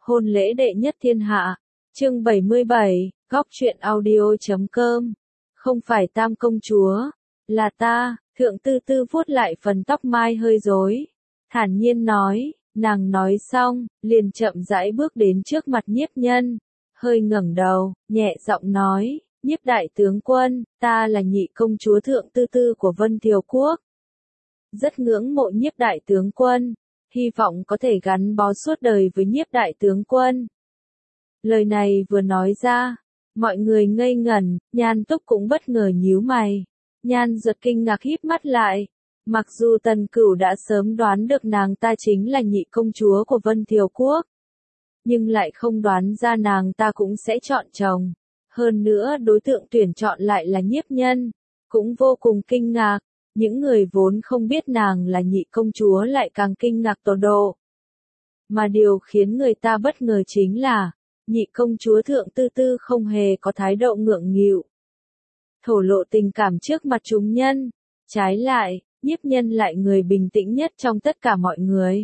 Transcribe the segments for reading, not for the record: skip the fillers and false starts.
Hôn lễ đệ nhất thiên hạ. Chương 77, góc truyện audio.com. Không phải Tam công chúa, là ta. Thượng Tư Tư vuốt lại phần tóc mai hơi rối, thản nhiên nói. Nàng nói xong, liền chậm rãi bước đến trước mặt Nhiếp Nhân, hơi ngẩng đầu, nhẹ giọng nói, Nhiếp đại tướng quân, ta là nhị công chúa Thượng Tư Tư của Vân Thiều Quốc. Rất ngưỡng mộ Nhiếp đại tướng quân, hy vọng có thể gắn bó suốt đời với Nhiếp đại tướng quân. Lời này vừa nói ra, mọi người ngây ngẩn, Nhan Túc cũng bất ngờ nhíu mày. Nhan Duật kinh ngạc híp mắt lại. Mặc dù Tần Cửu đã sớm đoán được nàng ta chính là nhị công chúa của Vân Thiều Quốc, nhưng lại không đoán ra nàng ta cũng sẽ chọn chồng. Hơn nữa đối tượng tuyển chọn lại là Nhiếp Nhân, cũng vô cùng kinh ngạc. Những người vốn không biết nàng là nhị công chúa lại càng kinh ngạc tột độ. Mà điều khiến người ta bất ngờ chính là, nhị công chúa Thượng Tư Tư không hề có thái độ ngượng nghịu, thổ lộ tình cảm trước mặt chúng nhân. Trái lại, Nhiếp Nhân lại người bình tĩnh nhất trong tất cả mọi người.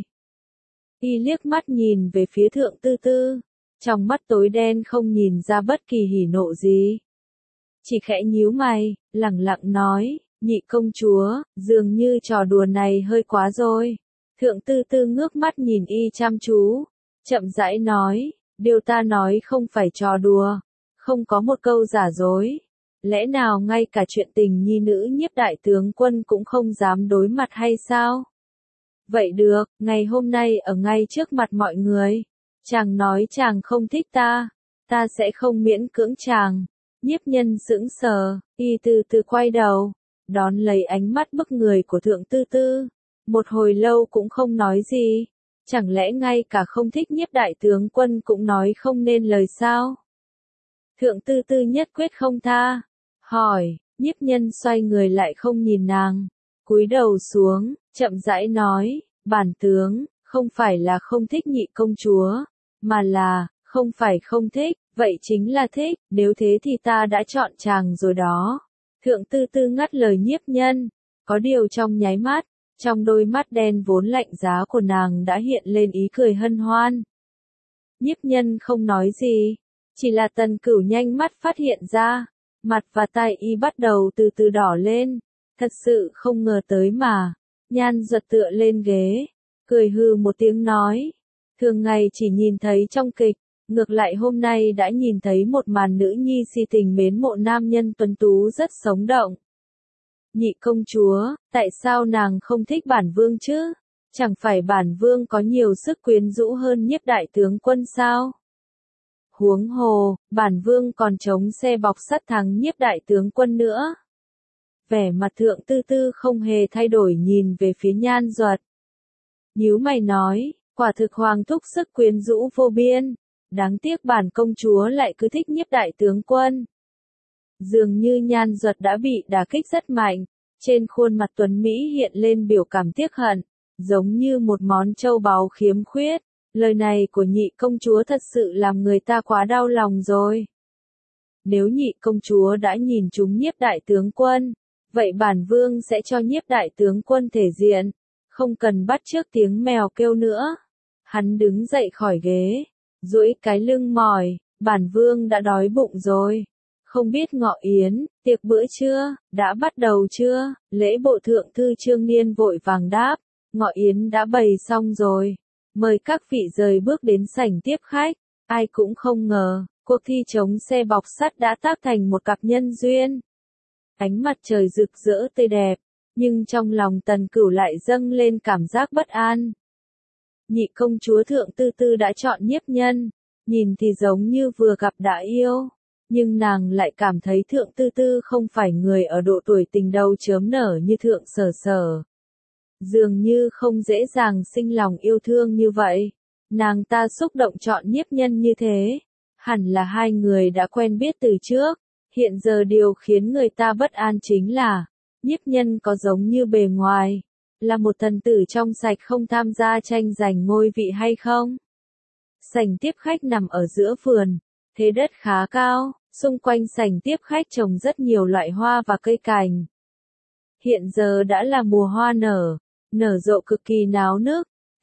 Y liếc mắt nhìn về phía Thượng Tư Tư, trong mắt tối đen không nhìn ra bất kỳ hỉ nộ gì. Chỉ khẽ nhíu mày, lẳng lặng nói, nhị công chúa, dường như trò đùa này hơi quá rồi. Thượng Tư Tư ngước mắt nhìn Y chăm chú, chậm rãi nói, điều ta nói không phải trò đùa, không có một câu giả dối. Lẽ nào ngay cả chuyện tình nhi nữ Nhiếp đại tướng quân cũng không dám đối mặt hay sao? Vậy được, ngày hôm nay ở ngay trước mặt mọi người, chàng nói chàng không thích ta sẽ không miễn cưỡng chàng. Nhiếp Nhân sững sờ, Y từ từ quay đầu, đón lấy ánh mắt bức người của Thượng Tư Tư, một hồi lâu cũng không nói gì. Chẳng lẽ ngay cả không thích Nhiếp đại tướng quân cũng nói không nên lời sao? Thượng Tư Tư nhất quyết không tha, hỏi. Nhiếp Nhân xoay người lại không nhìn nàng, cúi đầu xuống, chậm rãi nói, bản tướng, không phải là không thích nhị công chúa, mà là, không phải không thích, vậy chính là thích, nếu thế thì ta đã chọn chàng rồi đó. Thượng Tư Tư ngắt lời Nhiếp Nhân, có điều trong nháy mắt, trong đôi mắt đen vốn lạnh giá của nàng đã hiện lên ý cười hân hoan. Nhiếp Nhân không nói gì, chỉ là Tần Cửu nhanh mắt phát hiện ra, mặt và tai Y bắt đầu từ từ đỏ lên, thật sự không ngờ tới mà. Nhan Duật tựa lên ghế, cười hừ một tiếng nói, thường ngày chỉ nhìn thấy trong kịch, ngược lại hôm nay đã nhìn thấy một màn nữ nhi si tình mến mộ nam nhân tuấn tú rất sống động. Nhị công chúa, tại sao nàng không thích bản vương chứ? Chẳng phải bản vương có nhiều sức quyến rũ hơn Nhiếp đại tướng quân sao? Huống hồ, bản vương còn chống xe bọc sắt thắng Nhiếp đại tướng quân nữa. Vẻ mặt Thượng Tư Tư không hề thay đổi nhìn về phía Nhan Duật. Nhíu mày nói, quả thực hoàng thúc sức quyến rũ vô biên, đáng tiếc bản công chúa lại cứ thích Nhiếp đại tướng quân. Dường như Nhan Duật đã bị đả kích rất mạnh, trên khuôn mặt tuấn Mỹ hiện lên biểu cảm tiếc hận, giống như một món châu báu khiếm khuyết. Lời này của nhị công chúa thật sự làm người ta quá đau lòng rồi. Nếu nhị công chúa đã nhìn trúng Nhiếp đại tướng quân, vậy bản vương sẽ cho Nhiếp đại tướng quân thể diện, không cần bắt chước tiếng mèo kêu nữa. Hắn đứng dậy khỏi ghế, duỗi cái lưng mỏi, bản vương đã đói bụng rồi. Không biết Ngọ Yến, tiệc bữa trưa, đã bắt đầu chưa? Lễ bộ thượng thư Trương Niên vội vàng đáp, Ngọ Yến đã bày xong rồi. Mời các vị rời bước đến sảnh tiếp khách. Ai cũng không ngờ, cuộc thi chống xe bọc sắt đã tác thành một cặp nhân duyên. Ánh mặt trời rực rỡ tươi đẹp, nhưng trong lòng Tần Cửu lại dâng lên cảm giác bất an. Nhị công chúa Thượng Tư Tư đã chọn Nhiếp Nhân, nhìn thì giống như vừa gặp đã yêu, nhưng nàng lại cảm thấy Thượng Tư Tư không phải người ở độ tuổi tình đầu chớm nở như Thượng Sở Sở. Dường như không dễ dàng sinh lòng yêu thương như vậy. Nàng ta xúc động chọn Nhiếp Nhân như thế, hẳn là hai người đã quen biết từ trước. Hiện giờ điều khiến người ta bất an chính là, Nhiếp Nhân có giống như bề ngoài, là một thần tử trong sạch không tham gia tranh giành ngôi vị hay không? Sảnh tiếp khách nằm ở giữa vườn, thế đất khá cao, xung quanh sảnh tiếp khách trồng rất nhiều loại hoa và cây cảnh. Hiện giờ đã là mùa hoa nở rộ cực kỳ náo nức,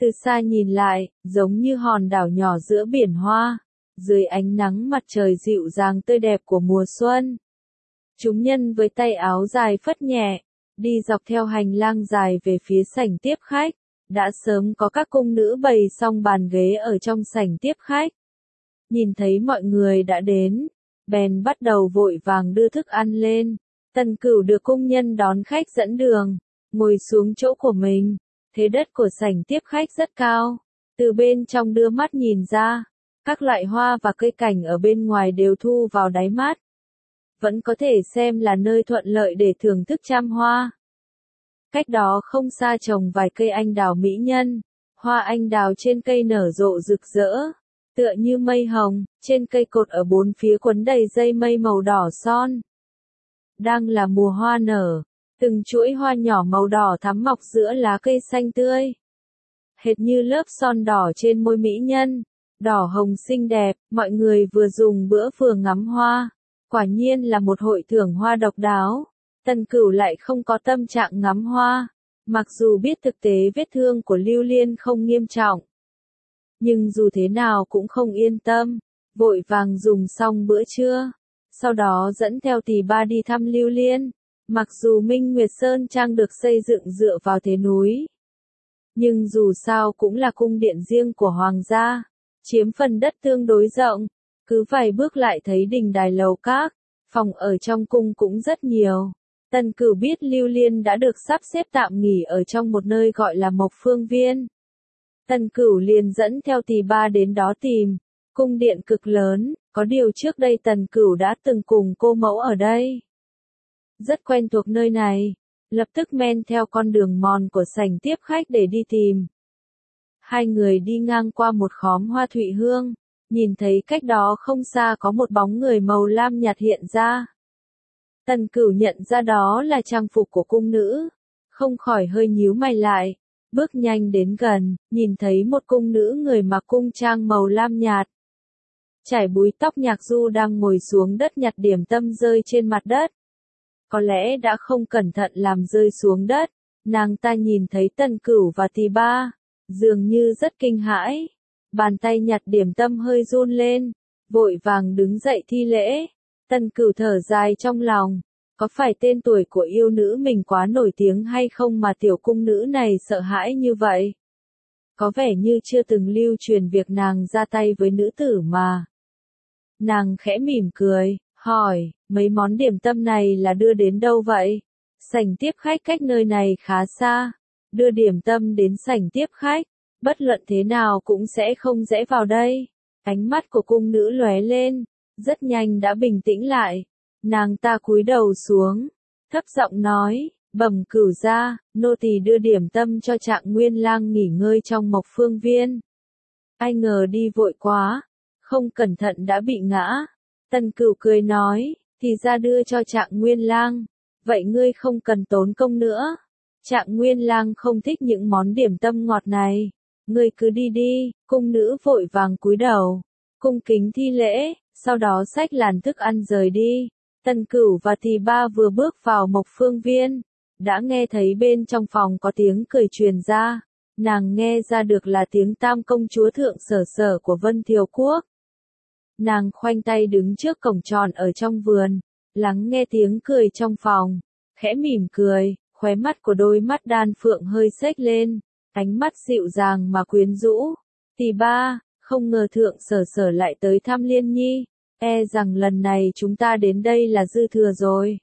Từ xa nhìn lại, giống như hòn đảo nhỏ giữa biển hoa, dưới ánh nắng mặt trời dịu dàng tươi đẹp của mùa xuân. Chúng nhân với tay áo dài phất nhẹ, đi dọc theo hành lang dài về phía sảnh tiếp khách. Đã sớm có các cung nữ bày xong bàn ghế ở trong sảnh tiếp khách. Nhìn thấy mọi người đã đến, bèn bắt đầu vội vàng đưa thức ăn lên. Tần Cửu được cung nhân đón khách dẫn đường, ngồi xuống chỗ của mình. Thế đất của sảnh tiếp khách rất cao, từ bên trong đưa mắt nhìn ra, các loại hoa và cây cảnh ở bên ngoài đều thu vào đáy mắt. Vẫn có thể xem là nơi thuận lợi để thưởng thức trăm hoa. Cách đó không xa trồng vài cây anh đào mỹ nhân, hoa anh đào trên cây nở rộ rực rỡ, tựa như mây hồng, trên cây cột ở bốn phía quấn đầy dây mây màu đỏ son. Đang là mùa hoa nở, từng chuỗi hoa nhỏ màu đỏ thắm mọc giữa lá cây xanh tươi. Hệt như lớp son đỏ trên môi mỹ nhân, đỏ hồng xinh đẹp, mọi người vừa dùng bữa vừa ngắm hoa. Quả nhiên là một hội thưởng hoa độc đáo. Tần Cửu lại không có tâm trạng ngắm hoa, mặc dù biết thực tế vết thương của Lưu Liên không nghiêm trọng. Nhưng dù thế nào cũng không yên tâm, vội vàng dùng xong bữa trưa, sau đó dẫn theo Tỳ Ba đi thăm Lưu Liên. Mặc dù Minh Nguyệt Sơn Trang được xây dựng dựa vào thế núi, nhưng dù sao cũng là cung điện riêng của hoàng gia, chiếm phần đất tương đối rộng, cứ vài bước lại thấy đình đài lầu các, phòng ở trong cung cũng rất nhiều. Tần Cửu biết Lưu Liên đã được sắp xếp tạm nghỉ ở trong một nơi gọi là Mộc Phương Viên. Tần Cửu liền dẫn theo Tỳ Ba đến đó tìm, cung điện cực lớn, có điều trước đây Tần Cửu đã từng cùng cô mẫu ở đây. Rất quen thuộc nơi này, lập tức men theo con đường mòn của sảnh tiếp khách để đi tìm. Hai người đi ngang qua một khóm hoa thụy hương, nhìn thấy cách đó không xa có một bóng người màu lam nhạt hiện ra. Tần Cửu nhận ra đó là trang phục của cung nữ, không khỏi hơi nhíu mày lại, bước nhanh đến gần, nhìn thấy một cung nữ người mặc cung trang màu lam nhạt. Trải búi tóc nhạc du đang ngồi xuống đất nhặt điểm tâm rơi trên mặt đất. Có lẽ đã không cẩn thận làm rơi xuống đất, nàng ta nhìn thấy Tần Cửu và Tỳ Ba, dường như rất kinh hãi. Bàn tay nhặt điểm tâm hơi run lên, vội vàng đứng dậy thi lễ. Tần Cửu thở dài trong lòng, có phải tên tuổi của yêu nữ mình quá nổi tiếng hay không mà tiểu cung nữ này sợ hãi như vậy? Có vẻ như chưa từng lưu truyền việc nàng ra tay với nữ tử mà. Nàng khẽ mỉm cười, hỏi, mấy món điểm tâm này là đưa đến đâu vậy? Sảnh tiếp khách cách nơi này khá xa, đưa điểm tâm đến sảnh tiếp khách, bất luận thế nào cũng sẽ không dễ vào đây. Ánh mắt của cung nữ lóe lên, rất nhanh đã bình tĩnh lại. Nàng ta cúi đầu xuống, thấp giọng nói, bẩm Cửu gia, nô tỳ đưa điểm tâm cho Trạng Nguyên Lang nghỉ ngơi trong Mộc Phương Viên. Ai ngờ đi vội quá, không cẩn thận đã bị ngã. Tần Cửu cười nói, thì ra đưa cho Trạng Nguyên Lang, vậy ngươi không cần tốn công nữa. Trạng Nguyên Lang không thích những món điểm tâm ngọt này, ngươi cứ đi đi. Cung nữ vội vàng cúi đầu, cung kính thi lễ, sau đó xách làn thức ăn rời đi. Tần Cửu và Tỳ Ba vừa bước vào Mộc Phương Viên, đã nghe thấy bên trong phòng có tiếng cười truyền ra. Nàng nghe ra được là tiếng Tam công chúa Thượng Sở Sở của Vân Thiều Quốc. Nàng khoanh tay đứng trước cổng tròn ở trong vườn, lắng nghe tiếng cười trong phòng, khẽ mỉm cười, khóe mắt của đôi mắt đan phượng hơi xếch lên, ánh mắt dịu dàng mà quyến rũ. Tỳ Ba, không ngờ Thượng Sở Sở lại tới thăm Liên Nhi, e rằng lần này chúng ta đến đây là dư thừa rồi.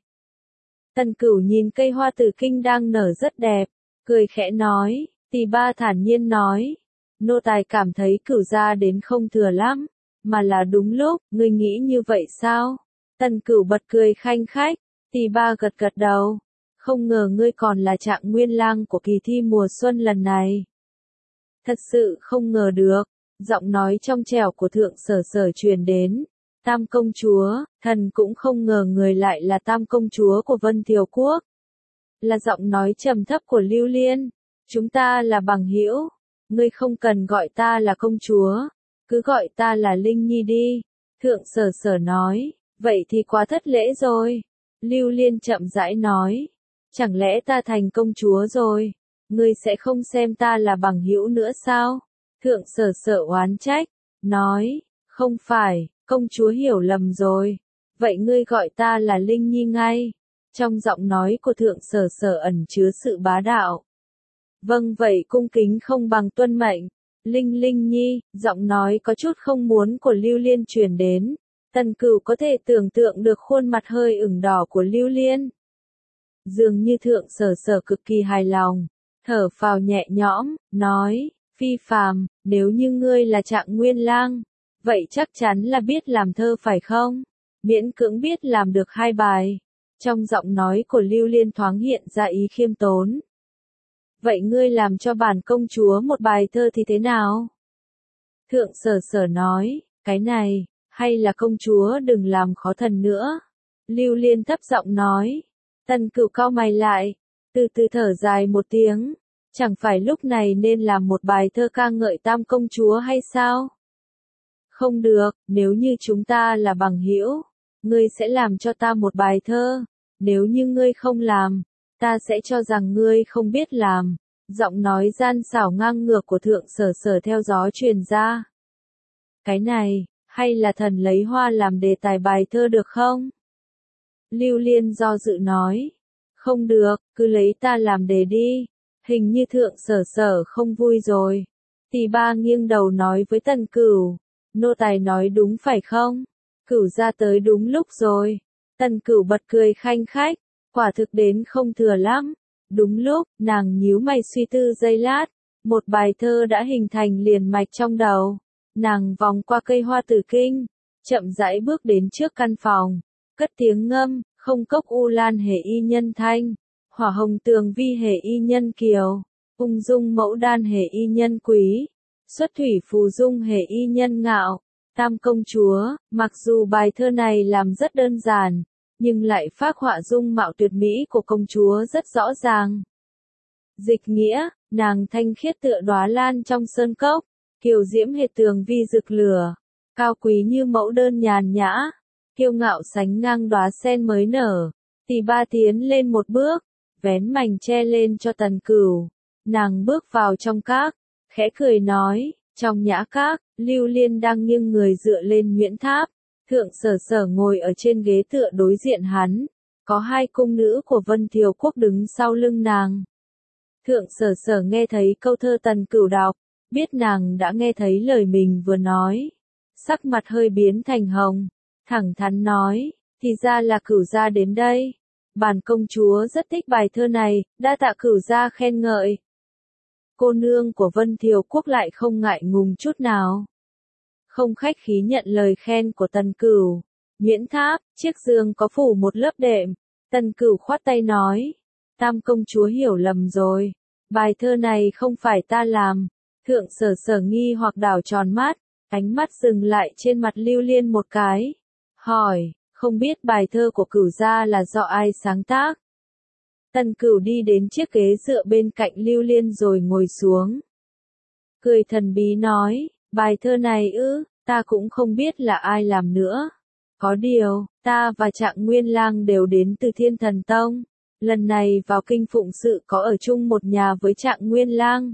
Tần Cửu nhìn cây hoa tử kinh đang nở rất đẹp, cười khẽ nói. Tỳ Ba thản nhiên nói, nô tài cảm thấy Cửu gia đến không thừa lắm, mà là đúng lúc. Ngươi nghĩ như vậy sao? Tần Cửu bật cười khanh khách. Tỳ Ba gật gật đầu, không ngờ ngươi còn là Trạng Nguyên Lang của kỳ thi mùa xuân lần này. Thật sự không ngờ được. Giọng nói trong trẻo của Thượng Sở Sở truyền đến. Tam công chúa, thần cũng không ngờ người lại là Tam công chúa của Vân Thiều Quốc. Là giọng nói trầm thấp của Lưu Liên. Chúng ta là bằng hữu, ngươi không cần gọi ta là công chúa, cứ gọi ta là Linh Nhi đi. Thượng Sở Sở nói, vậy thì quá thất lễ rồi. Lưu Liên chậm rãi nói, chẳng lẽ ta thành công chúa rồi? ngươi sẽ không xem ta là bằng hữu nữa sao? Thượng Sở Sở oán trách, nói, không phải, công chúa hiểu lầm rồi. Vậy ngươi gọi ta là Linh Nhi ngay. Trong giọng nói của Thượng Sở Sở ẩn chứa sự bá đạo. Vâng vậy cung kính không bằng tuân mệnh. Linh Nhi, giọng nói có chút không muốn của Lưu Liên truyền đến. Tần Cửu có thể tưởng tượng được khuôn mặt hơi ửng đỏ của Lưu Liên. Dường như Thượng Sở Sở cực kỳ hài lòng, thở phào nhẹ nhõm, nói, Phi phàm, nếu như ngươi là Trạng Nguyên Lang, vậy chắc chắn là biết làm thơ phải không? Miễn cưỡng biết làm được 2 bài. Trong giọng nói của Lưu Liên thoáng hiện ra ý khiêm tốn. Vậy ngươi làm cho bản công chúa một bài thơ thì thế nào? Thượng Sở Sở nói, cái này, hay là công chúa đừng làm khó thần nữa. Lưu Liên thấp giọng nói. Tần Cửu cau mày lại, từ từ thở dài một tiếng. Chẳng phải lúc này nên làm một bài thơ ca ngợi Tam công chúa hay sao? Không được, nếu như chúng ta là bằng hữu, ngươi sẽ làm cho ta một bài thơ. Nếu như ngươi không làm, ta sẽ cho rằng ngươi không biết làm. Giọng nói gian xảo ngang ngược của Thượng Sở Sở theo gió truyền ra. Cái này, hay là thần lấy hoa làm đề tài bài thơ được không? Lưu Liên do dự nói. Không được, cứ lấy ta làm đề đi. Hình như Thượng Sở Sở không vui rồi. Tỷ ba nghiêng đầu nói với Tần Cửu. Nô tài nói đúng phải không? Cửu ra tới đúng lúc rồi. Tần Cửu bật cười khanh khách. Quả thực đến không thừa lắm. Đúng lúc, nàng nhíu mày suy tư giây lát. Một bài thơ đã hình thành liền mạch trong đầu. Nàng vòng qua cây hoa tử kinh. Chậm rãi bước đến trước căn phòng. Cất tiếng ngâm, không cốc u lan hề y nhân thanh. Hỏa hồng tường vi hề y nhân kiều. Ung dung mẫu đan hề y nhân quý. Xuất thủy phù dung hề y nhân ngạo. Tam công chúa, mặc dù bài thơ này làm rất đơn giản, nhưng lại phác họa dung mạo tuyệt mỹ của công chúa rất rõ ràng. Dịch nghĩa, nàng thanh khiết tựa đóa lan trong sơn cốc, kiều diễm hệt tường vi rực lửa, cao quý như mẫu đơn nhàn nhã, kiêu ngạo sánh ngang đóa sen mới nở. Tỷ ba tiến lên một bước, vén mành che lên cho Tần Cửu. Nàng bước vào trong các, khẽ cười nói, trong nhã các, Lưu Liên đang nghiêng người dựa lên Nguyễn Tháp. Thượng Sở Sở ngồi ở trên ghế tựa đối diện hắn. Có 2 cung nữ của Vân Thiều Quốc đứng sau lưng nàng. Thượng Sở Sở nghe thấy câu thơ Tần Cửu đọc, biết nàng đã nghe thấy lời mình vừa nói. Sắc mặt hơi biến thành hồng, thẳng thắn nói, thì ra là Cửu gia đến đây. Bản công chúa rất thích bài thơ này, đa tạ Cửu gia khen ngợi. Cô nương của Vân Thiều Quốc lại không ngại ngùng chút nào. Không khách khí nhận lời khen của Tần Cửu. Nguyễn Tháp, chiếc giường có phủ một lớp đệm. Tần Cửu khoát tay nói. Tam công chúa hiểu lầm rồi. Bài thơ này không phải ta làm. Thượng Sở Sở nghi hoặc đảo tròn mắt. Ánh mắt dừng lại trên mặt Lưu Liên một cái. Hỏi, không biết bài thơ của Cửu gia là do ai sáng tác? Tần Cửu đi đến chiếc ghế dựa bên cạnh Lưu Liên rồi ngồi xuống. Cười thần bí nói. Bài thơ này ư, ta cũng không biết là ai làm nữa. Có điều, ta và Trạng Nguyên Lang đều đến từ Thiên Thần Tông. Lần này vào kinh phụng sự có ở chung một nhà với Trạng Nguyên Lang.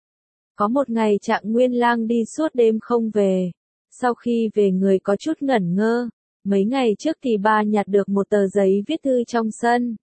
Có một ngày Trạng Nguyên Lang đi suốt đêm không về. Sau khi về người có chút ngẩn ngơ. Mấy ngày trước thì ba nhặt được một tờ giấy viết thư trong sân.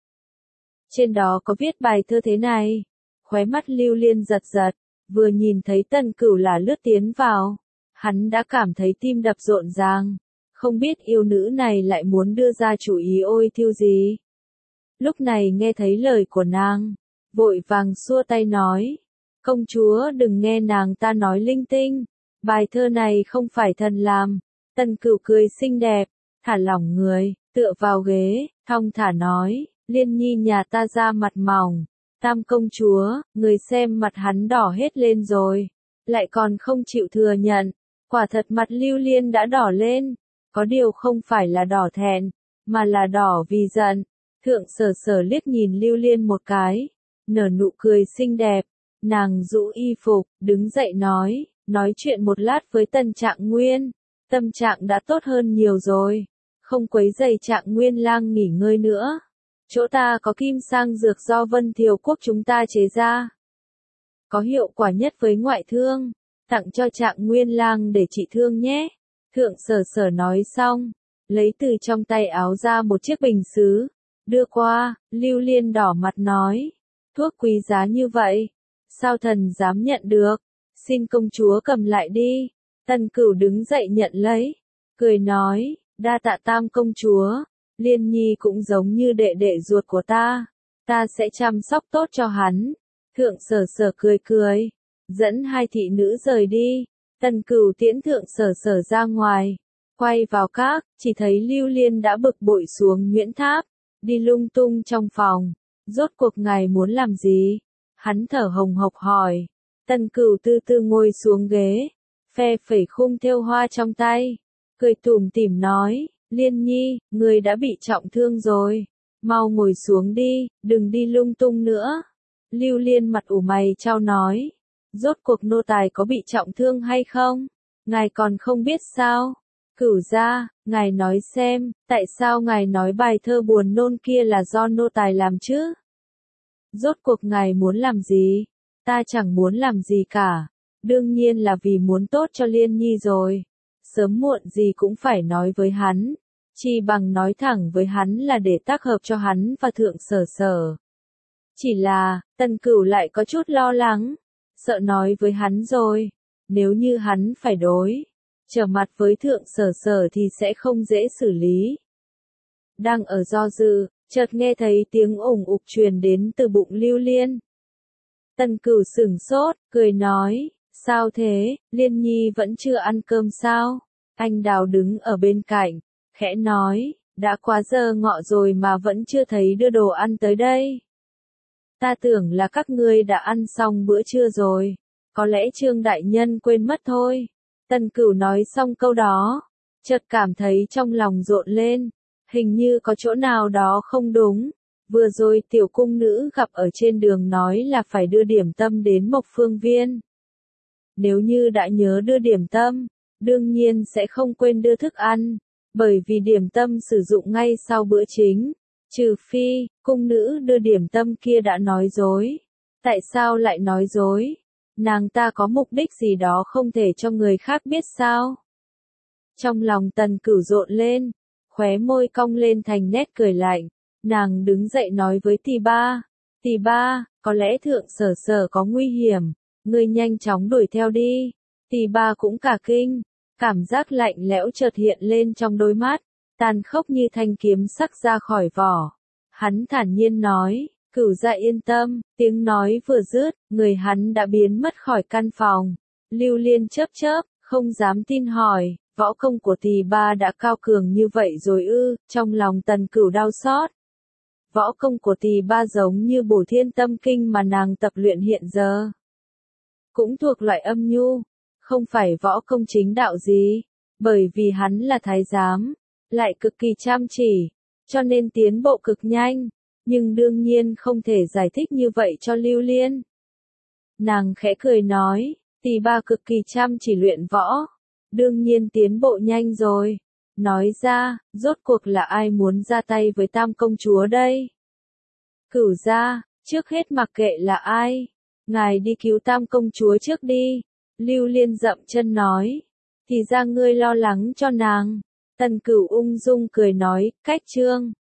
Trên đó có viết bài thơ thế này. Khóe mắt Lưu Liên giật giật. Vừa nhìn thấy Tần Cửu là lướt tiến vào, hắn đã cảm thấy tim đập rộn ràng, không biết yêu nữ này lại muốn đưa ra chủ ý ôi thiêu gì. Lúc này nghe thấy lời của nàng, vội vàng xua tay nói, công chúa đừng nghe nàng ta nói linh tinh, bài thơ này không phải thần làm. Tần Cửu cười xinh đẹp, thả lỏng người, tựa vào ghế, thong thả nói, Liên Nhi nhà ta da mặt mỏng. Tam công chúa, người xem mặt hắn đỏ hết lên rồi, lại còn không chịu thừa nhận, quả thật mặt Lưu Liên đã đỏ lên, có điều không phải là đỏ thẹn, mà là đỏ vì giận. Thượng Sở Sở liếc nhìn Lưu Liên một cái, nở nụ cười xinh đẹp, nàng rũ y phục, đứng dậy nói chuyện một lát với Tần Trạng Nguyên, tâm trạng đã tốt hơn nhiều rồi, không quấy rầy Trạng Nguyên Lang nghỉ ngơi nữa. Chỗ ta có kim sang dược do Vân Thiều Quốc chúng ta chế ra. có hiệu quả nhất với ngoại thương, tặng cho Trạng Nguyên Lang để trị thương nhé. Thượng Sở Sở nói xong, lấy từ trong tay áo ra một chiếc bình sứ, đưa qua. Lưu Liên đỏ mặt nói, thuốc quý giá như vậy, sao thần dám nhận được, xin công chúa cầm lại đi. Tần Cửu đứng dậy nhận lấy, cười nói, đa tạ Tam công chúa, Liên Nhi cũng giống như đệ đệ ruột của ta sẽ chăm sóc tốt cho hắn. Thượng Sở Sở cười cười, dẫn hai thị nữ rời đi. Tần Cửu tiễn Thượng Sở Sở ra ngoài, quay vào các, chỉ thấy Lưu Liên đã bực bội xuống Nguyễn Tháp, đi lung tung trong phòng. Rốt cuộc ngài muốn làm gì? Hắn thở hồng hộc hỏi. Tần Cửu từ từ ngồi xuống ghế, phe phẩy khung thêu hoa trong tay, cười tủm tỉm nói, Liên Nhi, người đã bị trọng thương rồi, mau ngồi xuống đi, đừng đi lung tung nữa. Lưu Liên mặt ủ mày chau nói, rốt cuộc nô tài có bị trọng thương hay không? Ngài còn không biết sao? Cửu gia, ngài nói xem, tại sao ngài nói bài thơ buồn nôn kia là do nô tài làm chứ? Rốt cuộc ngài muốn làm gì? Ta chẳng muốn làm gì cả. Đương nhiên là vì muốn tốt cho Liên Nhi rồi. Sớm muộn gì cũng phải nói với hắn. Chỉ bằng nói thẳng với hắn là để tác hợp cho hắn và Thượng Sở Sở. Chỉ là, Tần Cửu lại có chút lo lắng. Sợ nói với hắn rồi. Nếu như hắn phải trở mặt với Thượng Sở Sở thì sẽ không dễ xử lý. Đang ở do dự, chợt nghe thấy tiếng ủng ục truyền đến từ bụng Lưu Liên. Tần Cửu sửng sốt, cười nói, sao thế, Liên Nhi vẫn chưa ăn cơm sao? Anh Đào đứng ở bên cạnh, khẽ nói, đã quá giờ ngọ rồi mà vẫn chưa thấy đưa đồ ăn tới đây. Ta tưởng là các ngươi đã ăn xong bữa trưa rồi, có lẽ Trương đại nhân quên mất thôi. Tần Cửu nói xong câu đó, chợt cảm thấy trong lòng rộn lên, hình như có chỗ nào đó không đúng. Vừa rồi tiểu cung nữ gặp ở trên đường nói là phải đưa điểm tâm đến Mộc Phương Viên. Nếu như đã nhớ đưa điểm tâm, đương nhiên sẽ không quên đưa thức ăn, bởi vì điểm tâm sử dụng ngay sau bữa chính. Trừ phi, cung nữ đưa điểm tâm kia đã nói dối. Tại sao lại nói dối? Nàng ta có mục đích gì đó không thể cho người khác biết sao? Trong lòng Tần Cửu rộn lên, khóe môi cong lên thành nét cười lạnh. Nàng đứng dậy nói với Tỳ Ba, có lẽ Thượng Sở Sở có nguy hiểm, ngươi nhanh chóng đuổi theo đi. Tỳ Ba cũng cả kinh, cảm giác lạnh lẽo chợt hiện lên trong đôi mắt, tàn khốc như thanh kiếm sắc ra khỏi vỏ. Hắn thản nhiên nói, Cửu gia yên tâm. Tiếng nói vừa dứt, người hắn đã biến mất khỏi căn phòng. Lưu Liên chớp chớp, không dám tin hỏi, võ công của Tỳ Ba đã cao cường như vậy rồi ư? Trong lòng Tần Cửu đau xót. Võ công của Tỳ Ba giống như Bổ Thiên Tâm Kinh mà nàng tập luyện hiện giờ. Cũng thuộc loại âm nhu, không phải võ công chính đạo gì, bởi vì hắn là thái giám, lại cực kỳ chăm chỉ, cho nên tiến bộ cực nhanh, nhưng đương nhiên không thể giải thích như vậy cho Lưu Liên. Nàng khẽ cười nói, Tỳ Ba cực kỳ chăm chỉ luyện võ, đương nhiên tiến bộ nhanh rồi. Nói ra, rốt cuộc là ai muốn ra tay với Tam công chúa đây? Cửu gia, trước hết mặc kệ là ai, ngài đi cứu Tam công chúa trước đi. Lưu Liên dậm chân nói, thì ra ngươi lo lắng cho nàng. Tần Cửu ung dung cười nói, cách Trương